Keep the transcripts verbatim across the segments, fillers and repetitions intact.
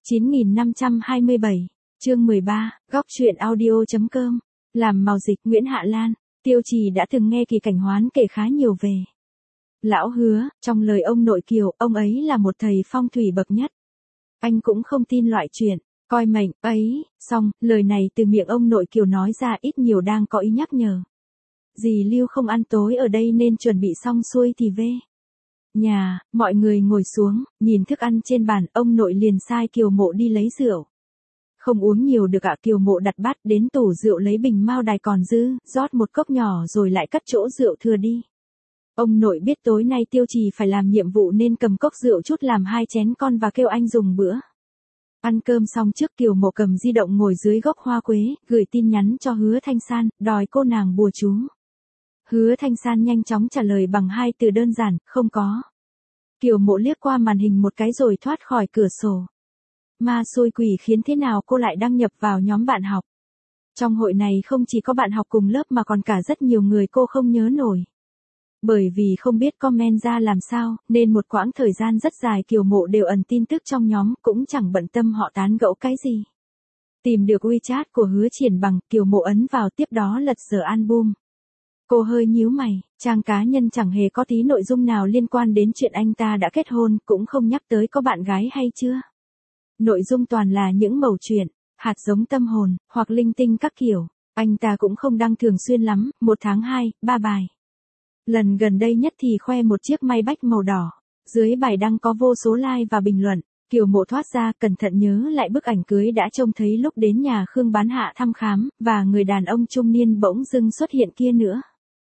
chín nghìn năm trăm hai mươi bảy, chương mười ba, góc truyện audio.com, làm màu dịch Nguyễn Hạ Lan, Tiêu Trì đã từng nghe Kỳ Cảnh Hoán kể khá nhiều về lão Hứa, trong lời ông nội Kiều, ông ấy là một thầy phong thủy bậc nhất. Anh cũng không tin loại chuyện coi mệnh ấy, song, lời này từ miệng ông nội Kiều nói ra ít nhiều đang có ý nhắc nhở. Dì Lưu không ăn tối ở đây nên chuẩn bị xong xuôi thì về nhà, mọi người ngồi xuống, nhìn thức ăn trên bàn, ông nội liền sai Kiều Mộ đi lấy rượu. Không uống nhiều được ạ, Kiều Mộ đặt bát đến tủ rượu lấy bình mao đài còn dư, rót một cốc nhỏ rồi lại cất chỗ rượu thừa đi. Ông nội biết tối nay Tiêu Trì phải làm nhiệm vụ nên cầm cốc rượu chút làm hai chén con và kêu anh dùng bữa. Ăn cơm xong trước Kiều Mộ cầm di động ngồi dưới gốc hoa quế, gửi tin nhắn cho Hứa Thanh San, đòi cô nàng bùa chú. Hứa Thanh San nhanh chóng trả lời bằng hai từ đơn giản, không có. Kiều Mộ liếc qua màn hình một cái rồi thoát khỏi cửa sổ. Ma xui quỷ khiến thế nào cô lại đăng nhập vào nhóm bạn học. Trong hội này không chỉ có bạn học cùng lớp mà còn cả rất nhiều người cô không nhớ nổi. Bởi vì không biết comment ra làm sao, nên một quãng thời gian rất dài Kiều Mộ đều ẩn tin tức trong nhóm, cũng chẳng bận tâm họ tán gẫu cái gì. Tìm được WeChat của Hứa Triển Bằng, Kiều Mộ ấn vào, tiếp đó lật dở album. Cô hơi nhíu mày, trang cá nhân chẳng hề có tí nội dung nào liên quan đến chuyện anh ta đã kết hôn, cũng không nhắc tới có bạn gái hay chưa. Nội dung toàn là những mẩu chuyện, hạt giống tâm hồn, hoặc linh tinh các kiểu. Anh ta cũng không đăng thường xuyên lắm, một tháng hai, ba bài. Lần gần đây nhất thì khoe một chiếc Maybach màu đỏ. Dưới bài đăng có vô số like và bình luận. Kiều Mộ thoát ra, cẩn thận nhớ lại bức ảnh cưới đã trông thấy lúc đến nhà Khương Bán Hạ thăm khám, và người đàn ông trung niên bỗng dưng xuất hiện kia nữa.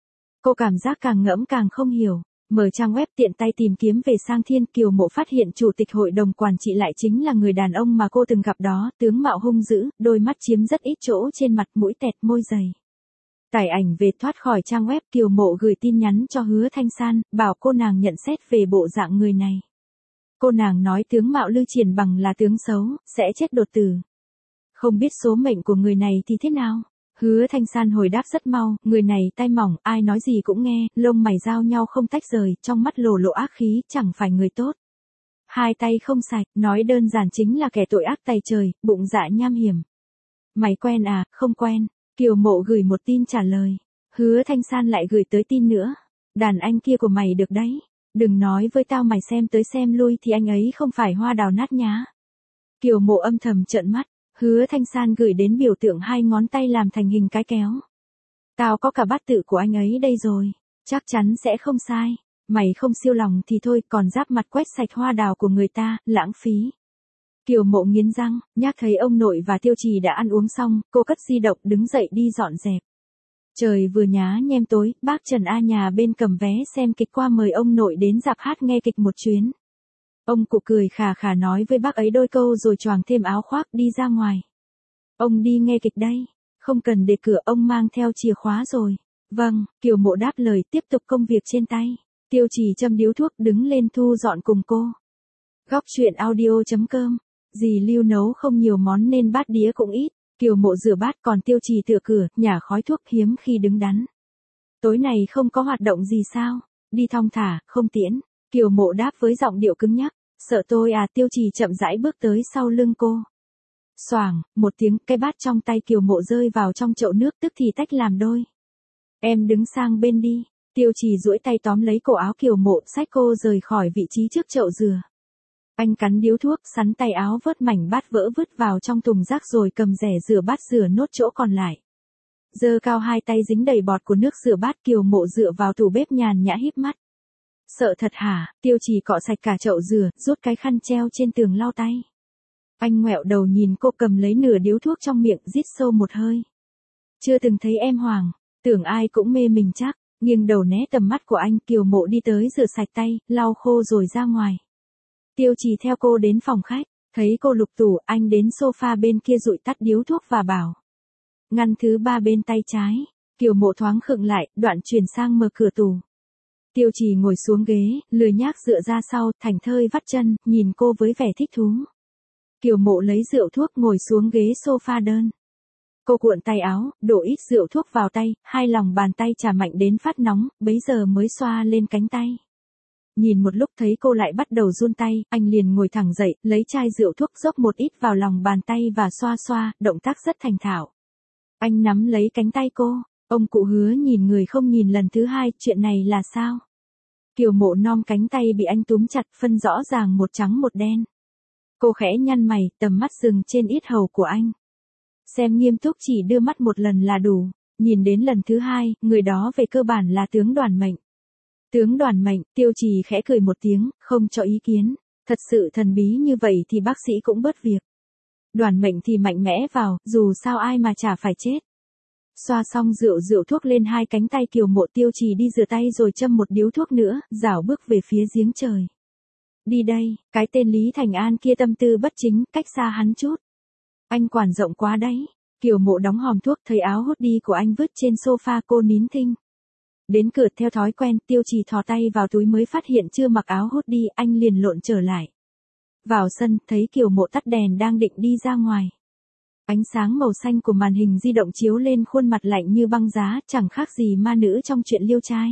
Cô cảm giác càng ngẫm càng không hiểu. Mở trang web tiện tay tìm kiếm về Sang Thiên, Kiều Mộ phát hiện chủ tịch hội đồng quản trị lại chính là người đàn ông mà cô từng gặp đó, tướng mạo hung dữ, đôi mắt chiếm rất ít chỗ trên mặt, mũi tẹt, môi dày. Tải ảnh về thoát khỏi trang web, Kiều Mộ gửi tin nhắn cho Hứa Thanh San, bảo cô nàng nhận xét về bộ dạng người này. Cô nàng nói tướng mạo Lư Triển Bằng là tướng xấu, sẽ chết đột tử. Không biết số mệnh của người này thì thế nào? Hứa Thanh San hồi đáp rất mau, người này tai mỏng, ai nói gì cũng nghe, lông mày giao nhau không tách rời, trong mắt lồ lộ ác khí, chẳng phải người tốt. Hai tay không sạch, nói đơn giản chính là kẻ tội ác tày trời, bụng dạ nham hiểm. Mày quen à? Không quen. Kiều Mộ gửi một tin trả lời. Hứa Thanh San lại gửi tới tin nữa. Đàn anh kia của mày được đấy. Đừng nói với tao mày xem tới xem lui thì anh ấy không phải hoa đào nát nhá. Kiều Mộ âm thầm trợn mắt. Hứa Thanh San gửi đến biểu tượng hai ngón tay làm thành hình cái kéo. Tao có cả bát tự của anh ấy đây rồi. Chắc chắn sẽ không sai. Mày không siêu lòng thì thôi, còn giáp mặt quét sạch hoa đào của người ta, lãng phí. Kiều Mộ nghiến răng, nhắc thấy ông nội và Tiêu Trì đã ăn uống xong, cô cất di động đứng dậy đi dọn dẹp. Trời vừa nhá nhem tối, bác Trần A nhà bên cầm vé xem kịch qua mời ông nội đến rạp hát nghe kịch một chuyến. Ông cụ cười khà khà nói với bác ấy đôi câu rồi choàng thêm áo khoác đi ra ngoài. Ông đi nghe kịch đây, không cần để cửa, ông mang theo chìa khóa rồi. Vâng, Kiều Mộ đáp lời, tiếp tục công việc trên tay. Tiêu Trì châm điếu thuốc đứng lên thu dọn cùng cô. Góc truyện audio.com. Dì Lưu nấu không nhiều món nên bát đĩa cũng ít. Kiều Mộ rửa bát, còn Tiêu Trì tựa cửa, nhả khói thuốc, hiếm khi đứng đắn. Tối này không có hoạt động gì sao? Đi thong thả, không tiễn. Kiều Mộ đáp với giọng điệu cứng nhắc. Sợ tôi à? Tiêu Trì chậm rãi bước tới sau lưng cô. Xoàng, một tiếng, cái bát trong tay Kiều Mộ rơi vào trong chậu nước, tức thì tách làm đôi. Em đứng sang bên đi. Tiêu Trì duỗi tay tóm lấy cổ áo Kiều Mộ, xách cô rời khỏi vị trí trước chậu dừa. Anh cắn điếu thuốc, sắn tay áo vớt mảnh bát vỡ vứt vào trong thùng rác rồi cầm rẻ rửa bát rửa nốt chỗ còn lại. Giơ cao hai tay dính đầy bọt của nước rửa bát, Kiều Mộ dựa vào tủ bếp nhàn nhã híp mắt. Sợ thật hả? Tiêu Trì cọ sạch cả chậu dừa, rút cái khăn treo trên tường lau tay. Anh ngoẹo đầu nhìn cô cầm lấy nửa điếu thuốc trong miệng, rít sâu một hơi. Chưa từng thấy em hoàng, tưởng ai cũng mê mình chắc, nghiêng đầu né tầm mắt của anh. Kiều Mộ đi tới rửa sạch tay, lau khô rồi ra ngoài. Tiêu Trì theo cô đến phòng khách, thấy cô lục tủ, anh đến sofa bên kia dụi tắt điếu thuốc và bảo. Ngăn thứ ba bên tay trái. Kiều Mộ thoáng khựng lại, đoạn chuyển sang mở cửa tủ. Tiêu Trì ngồi xuống ghế, lười nhác dựa ra sau, thảnh thơi vắt chân, nhìn cô với vẻ thích thú. Kiều Mộ lấy rượu thuốc ngồi xuống ghế sofa đơn. Cô cuộn tay áo, đổ ít rượu thuốc vào tay, hai lòng bàn tay chà mạnh đến phát nóng, bấy giờ mới xoa lên cánh tay. Nhìn một lúc thấy cô lại bắt đầu run tay, anh liền ngồi thẳng dậy, lấy chai rượu thuốc dốc một ít vào lòng bàn tay và xoa xoa, động tác rất thành thạo. Anh nắm lấy cánh tay cô, ông cụ Hứa nhìn người không nhìn lần thứ hai, chuyện này là sao? Kiều Mộ nom cánh tay bị anh túm chặt, phân rõ ràng một trắng một đen. Cô khẽ nhăn mày, tầm mắt dừng trên yết hầu của anh. Xem nghiêm túc chỉ đưa mắt một lần là đủ, nhìn đến lần thứ hai, người đó về cơ bản là tướng Đoàn Mệnh. Tướng Đoàn Mệnh, Tiêu Trì khẽ cười một tiếng, không cho ý kiến, thật sự thần bí như vậy thì bác sĩ cũng bớt việc. Đoàn Mệnh thì mạnh mẽ vào, dù sao ai mà chả phải chết. Xoa xong rượu rượu thuốc lên hai cánh tay Kiều Mộ, Tiêu Trì đi rửa tay rồi châm một điếu thuốc nữa, rảo bước về phía giếng trời. Đi đây, cái tên Lý Thành An kia tâm tư bất chính, cách xa hắn chút. Anh quản rộng quá đấy. Kiều Mộ đóng hòm thuốc, thấy áo hút đi của anh vứt trên sofa, cô nín thinh. Đến cửa theo thói quen, Tiêu Trì thò tay vào túi mới phát hiện chưa mặc áo hút đi, anh liền lộn trở lại. Vào sân, thấy Kiều Mộ tắt đèn đang định đi ra ngoài. Ánh sáng màu xanh của màn hình di động chiếu lên khuôn mặt lạnh như băng giá, chẳng khác gì ma nữ trong chuyện liêu trai.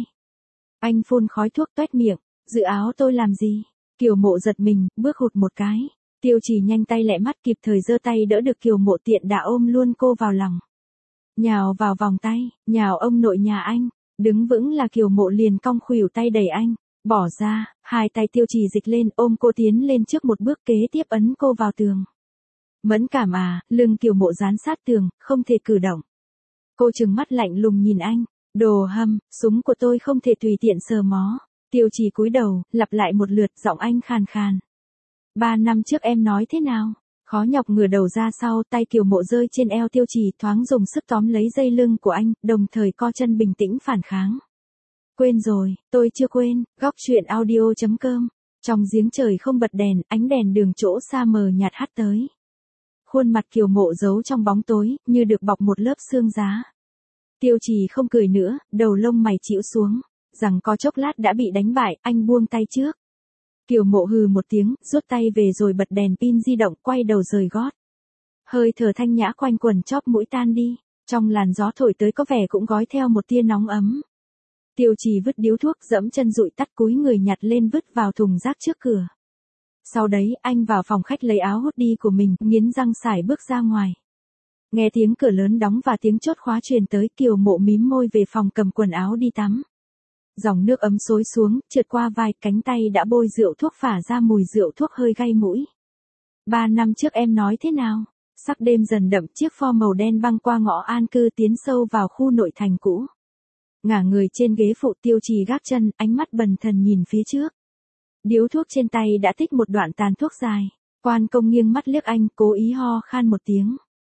Anh phun khói thuốc toét miệng, giữ áo tôi làm gì? Kiều Mộ giật mình, bước hụt một cái. Tiêu Trì nhanh tay lẹ mắt kịp thời giơ tay đỡ được Kiều Mộ, tiện đã ôm luôn cô vào lòng. Nhào vào vòng tay, nhào ông nội nhà anh. Đứng vững là Kiều Mộ liền cong khuỷu tay đẩy anh, bỏ ra, hai tay Tiêu Trì dịch lên ôm cô tiến lên trước một bước, kế tiếp ấn cô vào tường. Mẫn cảm à, lưng Kiều Mộ dán sát tường, không thể cử động. Cô trừng mắt lạnh lùng nhìn anh, đồ hâm, súng của tôi không thể tùy tiện sờ mó. Tiêu Trì cúi đầu, lặp lại một lượt, giọng anh khàn khàn. Ba năm trước em nói thế nào? Khó nhọc ngửa đầu ra sau, tay Kiều Mộ rơi trên eo Tiêu Trì, thoáng dùng sức tóm lấy dây lưng của anh, đồng thời co chân bình tĩnh phản kháng. Quên rồi, tôi chưa quên. Góc truyện audio chấm com. Trong giếng trời không bật đèn, ánh đèn đường chỗ xa mờ nhạt hắt tới. Khuôn mặt Kiều Mộ giấu trong bóng tối, như được bọc một lớp sương giá. Tiêu Trì không cười nữa, đầu lông mày chĩu xuống, rằng có chốc lát đã bị đánh bại, anh buông tay trước. Kiều Mộ hừ một tiếng, rút tay về rồi bật đèn pin di động, quay đầu rời gót. Hơi thở thanh nhã quanh quần chóp mũi tan đi, trong làn gió thổi tới có vẻ cũng gói theo một tia nóng ấm. Tiêu Trì vứt điếu thuốc, dẫm chân dụi tắt, cúi người nhặt lên vứt vào thùng rác trước cửa. Sau đấy, anh vào phòng khách lấy áo hút đi của mình, nghiến răng sải bước ra ngoài. Nghe tiếng cửa lớn đóng và tiếng chốt khóa truyền tới, Kiều Mộ mím môi về phòng cầm quần áo đi tắm. Dòng nước ấm xối xuống, trượt qua vai, cánh tay đã bôi rượu thuốc phả ra mùi rượu thuốc hơi gay mũi. Ba năm trước em nói thế nào? Sắc đêm dần đậm, chiếc Ford màu đen băng qua ngõ an cư tiến sâu vào khu nội thành cũ. Ngả người trên ghế phụ, Tiêu Trì gác chân, ánh mắt bần thần nhìn phía trước. Điếu thuốc trên tay đã tích một đoạn tàn thuốc dài. Quan Công nghiêng mắt liếc anh, cố ý ho khan một tiếng.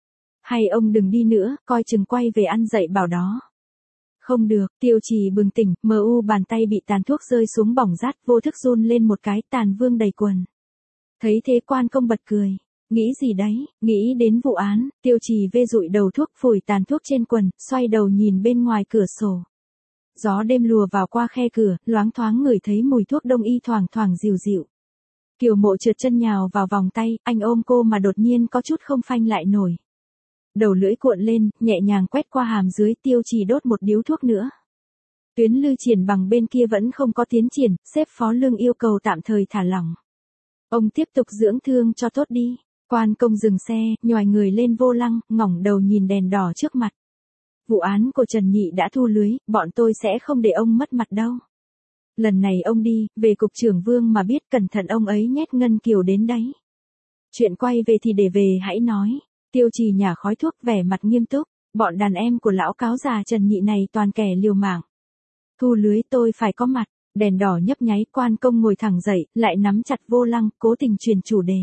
Hay ông đừng đi nữa, coi chừng quay về ăn dậy bảo đó. Không được, Tiêu Trì bừng tỉnh, mờ u bàn tay bị tàn thuốc rơi xuống bỏng rát, vô thức run lên một cái, tàn vương đầy quần. Thấy thế Quan Công bật cười. Nghĩ gì đấy, nghĩ đến vụ án. Tiêu Trì vê dụi đầu thuốc, phủi tàn thuốc trên quần, xoay đầu nhìn bên ngoài cửa sổ. Gió đêm lùa vào qua khe cửa, loáng thoáng ngửi thấy mùi thuốc đông y thoảng thoảng dịu dịu. Kiều Mộ trượt chân nhào vào vòng tay, anh ôm cô mà đột nhiên có chút không phanh lại nổi. Đầu lưỡi cuộn lên, nhẹ nhàng quét qua hàm dưới, Tiêu Trì đốt một điếu thuốc nữa. Tuyến Lư Triển Bằng bên kia vẫn không có tiến triển, sếp Phó Lương yêu cầu tạm thời thả lỏng. Ông tiếp tục dưỡng thương cho tốt đi. Quan Công dừng xe, nhoài người lên vô lăng, ngẩng đầu nhìn đèn đỏ trước mặt. Vụ án của Trần Nhị đã thu lưới, bọn tôi sẽ không để ông mất mặt đâu. Lần này ông đi, về cục trưởng Vương mà biết, cẩn thận ông ấy nhét Ngân Kiều đến đấy. Chuyện quay về thì để về hãy nói. Tiêu Trì nhả khói thuốc, vẻ mặt nghiêm túc. Bọn đàn em của lão cáo già Trần Nhị này toàn kẻ liều mạng. Thu lưới tôi phải có mặt. Đèn đỏ nhấp nháy, Quan Công ngồi thẳng dậy, lại nắm chặt vô lăng, cố tình truyền chủ đề.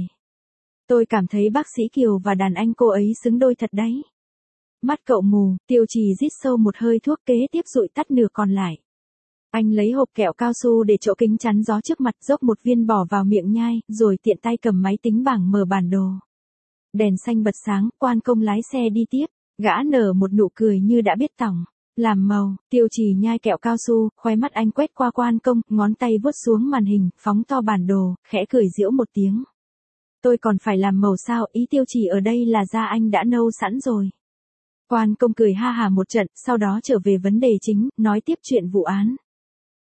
Tôi cảm thấy bác sĩ Kiều và đàn anh cô ấy xứng đôi thật đấy. Mắt cậu mù, Tiêu Trì rít sâu một hơi thuốc, kế tiếp dụi tắt nửa còn lại. Anh lấy hộp kẹo cao su để chỗ kính chắn gió trước mặt, dốc một viên bỏ vào miệng nhai, rồi tiện tay cầm máy tính bảng mở bản đồ. Đèn xanh bật sáng, Quan Công lái xe đi tiếp, gã nở một nụ cười như đã biết tỏng. Làm màu, Tiêu Trì nhai kẹo cao su, khóe mắt anh quét qua Quan Công, ngón tay vuốt xuống màn hình, phóng to bản đồ, khẽ cười giễu một tiếng. Tôi còn phải làm màu sao, ý Tiêu Trì ở đây là da anh đã nâu sẵn rồi. Quan Công cười ha hà một trận, sau đó trở về vấn đề chính, nói tiếp chuyện vụ án.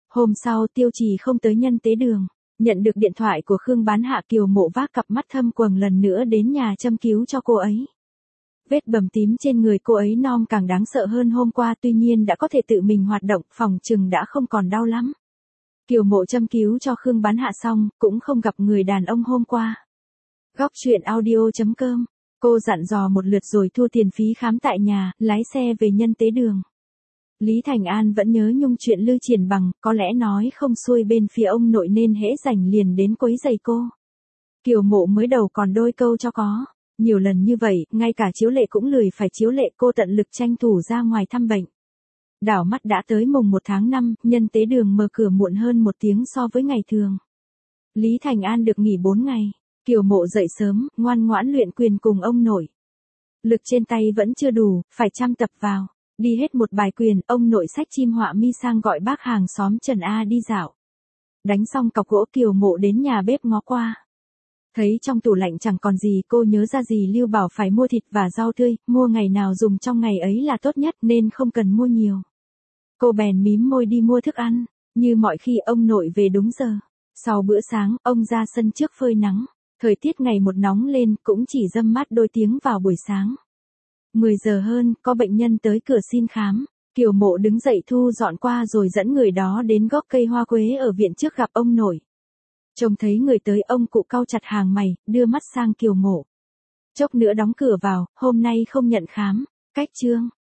Hôm sau Tiêu Trì không tới nhân tế đường, nhận được điện thoại của Khương Bán Hạ, Kiều Mộ vác cặp mắt thâm quầng lần nữa đến nhà châm cứu cho cô ấy. Vết bầm tím trên người cô ấy non càng đáng sợ hơn hôm qua, tuy nhiên đã có thể tự mình hoạt động, phòng chừng đã không còn đau lắm. Kiều Mộ châm cứu cho Khương Bán Hạ xong, cũng không gặp người đàn ông hôm qua. Góc chuyện audio chấm com, cô dặn dò một lượt rồi thu tiền phí khám tại nhà, lái xe về nhân tế đường. Lý Thành An vẫn nhớ nhung chuyện Lư Triển Bằng, có lẽ nói không xuôi bên phía ông nội nên hễ rảnh liền đến quấy giày cô. Kiều Mộ mới đầu còn đôi câu cho có, nhiều lần như vậy, ngay cả chiếu lệ cũng lười phải chiếu lệ, cô tận lực tranh thủ ra ngoài thăm bệnh. Đảo mắt đã tới mùng một tháng năm, nhân tế đường mở cửa muộn hơn một tiếng so với ngày thường. Lý Thành An được nghỉ bốn ngày, Kiều Mộ dậy sớm, ngoan ngoãn luyện quyền cùng ông nội. Lực trên tay vẫn chưa đủ, phải chăm tập vào. Đi hết một bài quyền, ông nội xách chim họa mi sang gọi bác hàng xóm Trần A đi dạo. Đánh xong cọc gỗ, Kiều Mộ đến nhà bếp ngó qua. Thấy trong tủ lạnh chẳng còn gì, cô nhớ ra dì Lưu bảo phải mua thịt và rau tươi, mua ngày nào dùng trong ngày ấy là tốt nhất nên không cần mua nhiều. Cô bèn mím môi đi mua thức ăn, như mọi khi ông nội về đúng giờ. Sau bữa sáng, ông ra sân trước phơi nắng, thời tiết ngày một nóng lên, cũng chỉ râm mát đôi tiếng vào buổi sáng. mười giờ hơn, có bệnh nhân tới cửa xin khám. Kiều Mộ đứng dậy thu dọn qua rồi dẫn người đó đến gốc cây hoa quế ở viện trước gặp ông nội. Trông thấy người tới, ông cụ cau chặt hàng mày, đưa mắt sang Kiều Mộ. Chốc nữa đóng cửa vào, hôm nay không nhận khám. Cách chương.